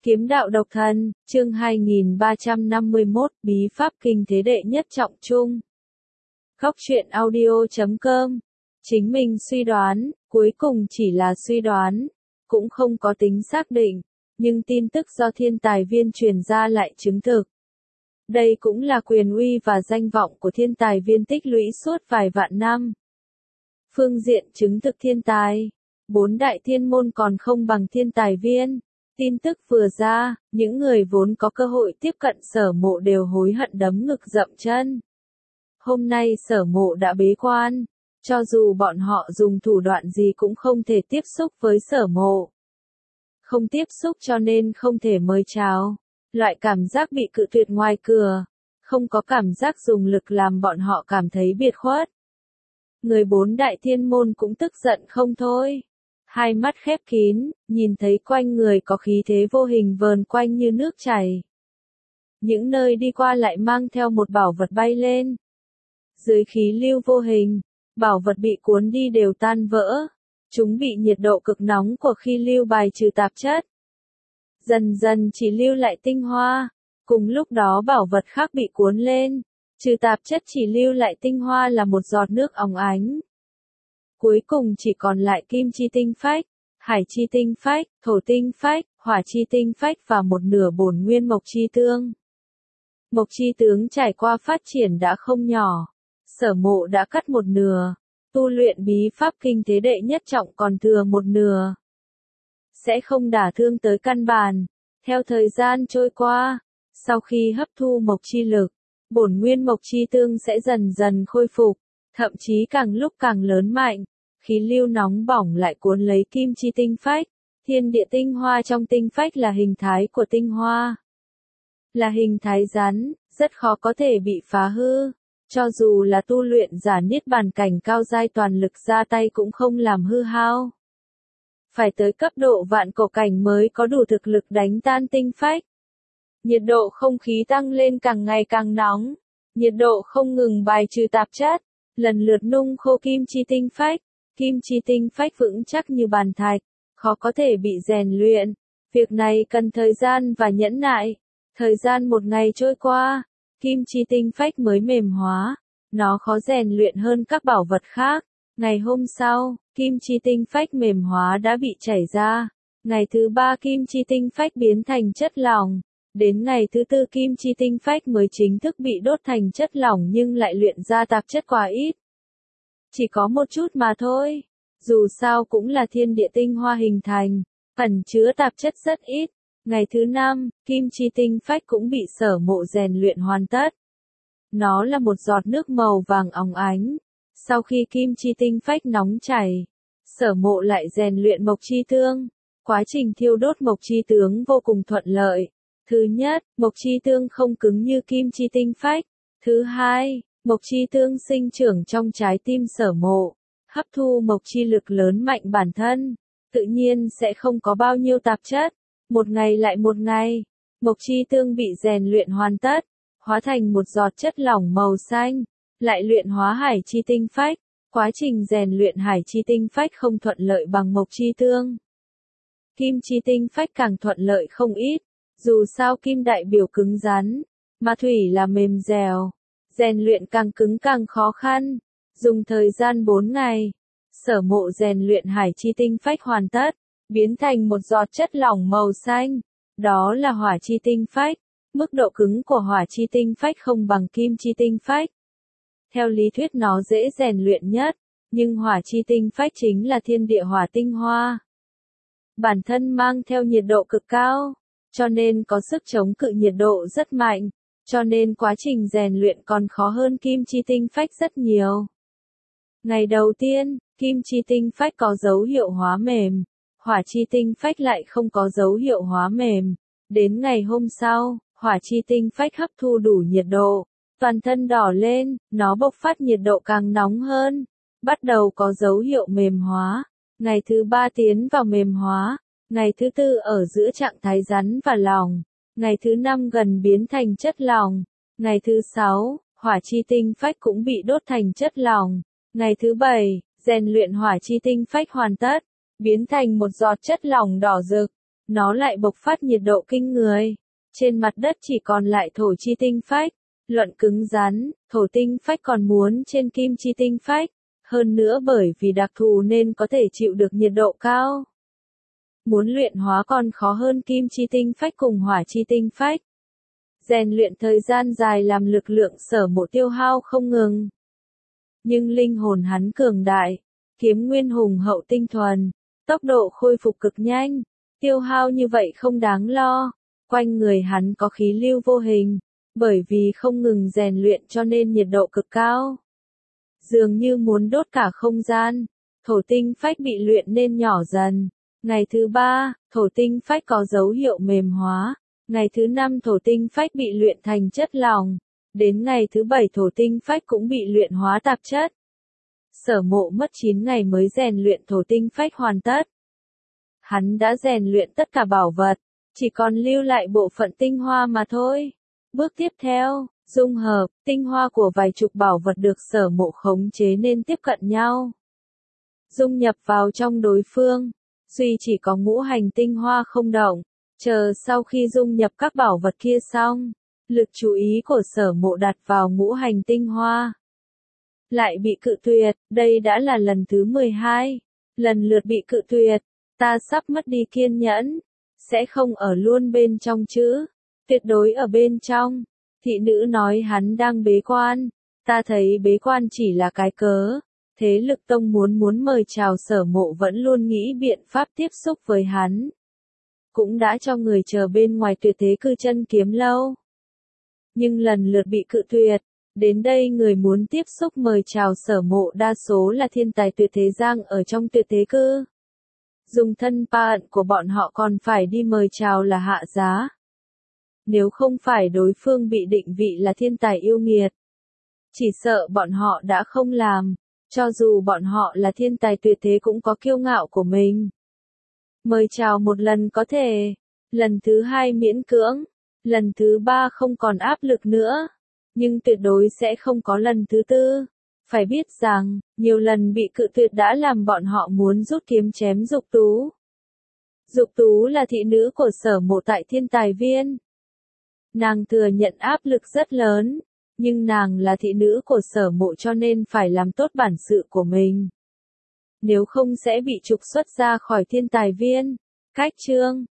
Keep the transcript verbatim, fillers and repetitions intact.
Kiếm đạo độc thân, chương hai nghìn ba trăm năm mươi mốt, bí pháp kinh thế đệ nhất trọng trung. Góc truyện audio chấm com. Chính mình suy đoán, cuối cùng chỉ là suy đoán, cũng không có tính xác định, nhưng tin tức do thiên tài viên truyền ra lại chứng thực. Đây cũng là quyền uy và danh vọng của thiên tài viên tích lũy suốt vài vạn năm. Phương diện chứng thực thiên tài, bốn đại thiên môn còn không bằng thiên tài viên. Tin tức vừa ra, những người vốn có cơ hội tiếp cận Sở Mộ đều hối hận đấm ngực dậm chân. Hôm nay Sở Mộ đã bế quan, cho dù bọn họ dùng thủ đoạn gì cũng không thể tiếp xúc với Sở Mộ. Không tiếp xúc cho nên không thể mời chào. Loại cảm giác bị cự tuyệt ngoài cửa, không có cảm giác dùng lực làm bọn họ cảm thấy biệt khuất. Người bốn đại thiên môn cũng tức giận không thôi. Hai mắt khép kín, nhìn thấy quanh người có khí thế vô hình vờn quanh như nước chảy. Những nơi đi qua lại mang theo một bảo vật bay lên. Dưới khí lưu vô hình, bảo vật bị cuốn đi đều tan vỡ. Chúng bị nhiệt độ cực nóng của khí lưu bài trừ tạp chất. Dần dần chỉ lưu lại tinh hoa. Cùng lúc đó bảo vật khác bị cuốn lên. Trừ tạp chất chỉ lưu lại tinh hoa là một giọt nước óng ánh. Cuối cùng chỉ còn lại kim chi tinh phách, hải chi tinh phách, thổ tinh phách, hỏa chi tinh phách và một nửa bổn nguyên mộc chi tương. Mộc chi tướng trải qua phát triển đã không nhỏ. Sở Mộ đã cắt một nửa. Tu luyện bí pháp kinh thế đệ nhất trọng còn thừa một nửa. Sẽ không đả thương tới căn bản. Theo thời gian trôi qua, sau khi hấp thu mộc chi lực, bổn nguyên mộc chi tương sẽ dần dần khôi phục, thậm chí càng lúc càng lớn mạnh. Khí lưu nóng bỏng lại cuốn lấy kim chi tinh phách. Thiên địa tinh hoa trong tinh phách là hình thái của tinh hoa. Là hình thái rắn, rất khó có thể bị phá hư. Cho dù là tu luyện giả niết bàn cảnh cao giai toàn lực ra tay cũng không làm hư hao. Phải tới cấp độ vạn cổ cảnh mới có đủ thực lực đánh tan tinh phách. Nhiệt độ không khí tăng lên càng ngày càng nóng. Nhiệt độ không ngừng bài trừ tạp chất. Lần lượt nung khô kim chi tinh phách. Kim chi tinh phách vững chắc như bàn thạch, khó có thể bị rèn luyện. Việc này cần thời gian và nhẫn nại. Thời gian một ngày trôi qua, kim chi tinh phách mới mềm hóa. Nó khó rèn luyện hơn các bảo vật khác. Ngày hôm sau, kim chi tinh phách mềm hóa đã bị chảy ra. Ngày thứ ba kim chi tinh phách biến thành chất lỏng. Đến ngày thứ tư kim chi tinh phách mới chính thức bị đốt thành chất lỏng nhưng lại luyện ra tạp chất quá ít. Chỉ có một chút mà thôi. Dù sao cũng là thiên địa tinh hoa hình thành, ẩn chứa tạp chất rất ít. Ngày thứ năm, kim chi tinh phách cũng bị Sở Mộ rèn luyện hoàn tất. Nó là một giọt nước màu vàng óng ánh. Sau khi kim chi tinh phách nóng chảy, Sở Mộ lại rèn luyện mộc chi tương. Quá trình thiêu đốt mộc chi tướng vô cùng thuận lợi. Thứ nhất, mộc chi tương không cứng như kim chi tinh phách. Thứ hai, mộc chi tương sinh trưởng trong trái tim Sở Mộ, hấp thu mộc chi lực lớn mạnh bản thân, tự nhiên sẽ không có bao nhiêu tạp chất. Một ngày lại một ngày, mộc chi tương bị rèn luyện hoàn tất, hóa thành một giọt chất lỏng màu xanh, lại luyện hóa hải chi tinh phách. Quá trình rèn luyện hải chi tinh phách không thuận lợi bằng mộc chi tương. Kim chi tinh phách càng thuận lợi không ít, dù sao kim đại biểu cứng rắn, mà thủy là mềm dẻo. Rèn luyện càng cứng càng khó khăn. Dùng thời gian bốn ngày, Sở Mộ rèn luyện hải chi tinh phách hoàn tất, biến thành một giọt chất lỏng màu xanh. Đó là hỏa chi tinh phách. Mức độ cứng của hỏa chi tinh phách không bằng kim chi tinh phách. Theo lý thuyết nó dễ rèn luyện nhất, nhưng hỏa chi tinh phách chính là thiên địa hỏa tinh hoa. Bản thân mang theo nhiệt độ cực cao, cho nên có sức chống cự nhiệt độ rất mạnh. Cho nên quá trình rèn luyện còn khó hơn kim chi tinh phách rất nhiều. Ngày đầu tiên, kim chi tinh phách có dấu hiệu hóa mềm, hỏa chi tinh phách lại không có dấu hiệu hóa mềm. Đến ngày hôm sau, hỏa chi tinh phách hấp thu đủ nhiệt độ, toàn thân đỏ lên, nó bộc phát nhiệt độ càng nóng hơn, bắt đầu có dấu hiệu mềm hóa. Ngày thứ ba tiến vào mềm hóa, ngày thứ tư ở giữa trạng thái rắn và lỏng. Ngày thứ năm gần biến thành chất lỏng. Ngày thứ sáu, hỏa chi tinh phách cũng bị đốt thành chất lỏng. Ngày thứ bảy, rèn luyện hỏa chi tinh phách hoàn tất, biến thành một giọt chất lỏng đỏ rực. nó lại bộc phát nhiệt độ kinh người. Trên mặt đất chỉ còn lại thổ chi tinh phách. Luận cứng rắn, thổ tinh phách còn muốn trên kim chi tinh phách. Hơn nữa bởi vì đặc thù nên có thể chịu được nhiệt độ cao. Muốn luyện hóa còn khó hơn kim chi tinh phách cùng hỏa chi tinh phách. Rèn luyện thời gian dài làm lực lượng sở mộ tiêu hao không ngừng. Nhưng linh hồn hắn cường đại, kiếm nguyên hùng hậu tinh thuần, tốc độ khôi phục cực nhanh, tiêu hao như vậy không đáng lo. Quanh người hắn có khí lưu vô hình, bởi vì không ngừng rèn luyện cho nên nhiệt độ cực cao. Dường như muốn đốt cả không gian, thổ tinh phách bị luyện nên nhỏ dần. Ngày thứ ba, thổ tinh phách có dấu hiệu mềm hóa. Ngày thứ năm thổ tinh phách bị luyện thành chất lỏng. Đến ngày thứ bảy thổ tinh phách cũng bị luyện hóa tạp chất. Sở Mộ mất chín ngày mới rèn luyện thổ tinh phách hoàn tất. Hắn đã rèn luyện tất cả bảo vật, chỉ còn lưu lại bộ phận tinh hoa mà thôi. Bước tiếp theo, dung hợp, tinh hoa của vài chục bảo vật được Sở Mộ khống chế nên tiếp cận nhau. Dung nhập vào trong đối phương, duy chỉ có ngũ hành tinh hoa không động, chờ sau khi dung nhập các bảo vật kia xong, lực chú ý của Sở Mộ đặt vào ngũ hành tinh hoa. Lại bị cự tuyệt, đây đã là lần thứ mười hai, lần lượt bị cự tuyệt, ta sắp mất đi kiên nhẫn, sẽ không ở luôn bên trong chứ, tuyệt đối ở bên trong. Thị nữ nói hắn đang bế quan, ta thấy bế quan chỉ là cái cớ. Thế lực tông muốn muốn mời chào Sở Mộ vẫn luôn nghĩ biện pháp tiếp xúc với hắn. Cũng đã cho người chờ bên ngoài tuyệt thế cư chân kiếm lâu. Nhưng lần lượt bị cự tuyệt, đến đây người muốn tiếp xúc mời chào Sở Mộ đa số là thiên tài tuyệt thế giang ở trong tuyệt thế cư. Dùng thân phận của bọn họ còn phải đi mời chào là hạ giá. Nếu không phải đối phương bị định vị là thiên tài yêu nghiệt, chỉ sợ bọn họ đã không làm. Cho dù bọn họ là thiên tài tuyệt thế cũng có kiêu ngạo của mình. Mời chào một lần có thể, lần thứ hai miễn cưỡng, lần thứ ba không còn áp lực nữa, nhưng tuyệt đối sẽ không có lần thứ tư. Phải biết rằng, nhiều lần bị cự tuyệt đã làm bọn họ muốn rút kiếm chém Dục Tú. Dục Tú là thị nữ của Sở Mộ tại Thiên Tài Viên. Nàng thừa nhận áp lực rất lớn. Nhưng nàng là thị nữ của Sở Mộ cho nên phải làm tốt bản sự của mình. Nếu không sẽ bị trục xuất ra khỏi Thiên Tài Viên. Cách chương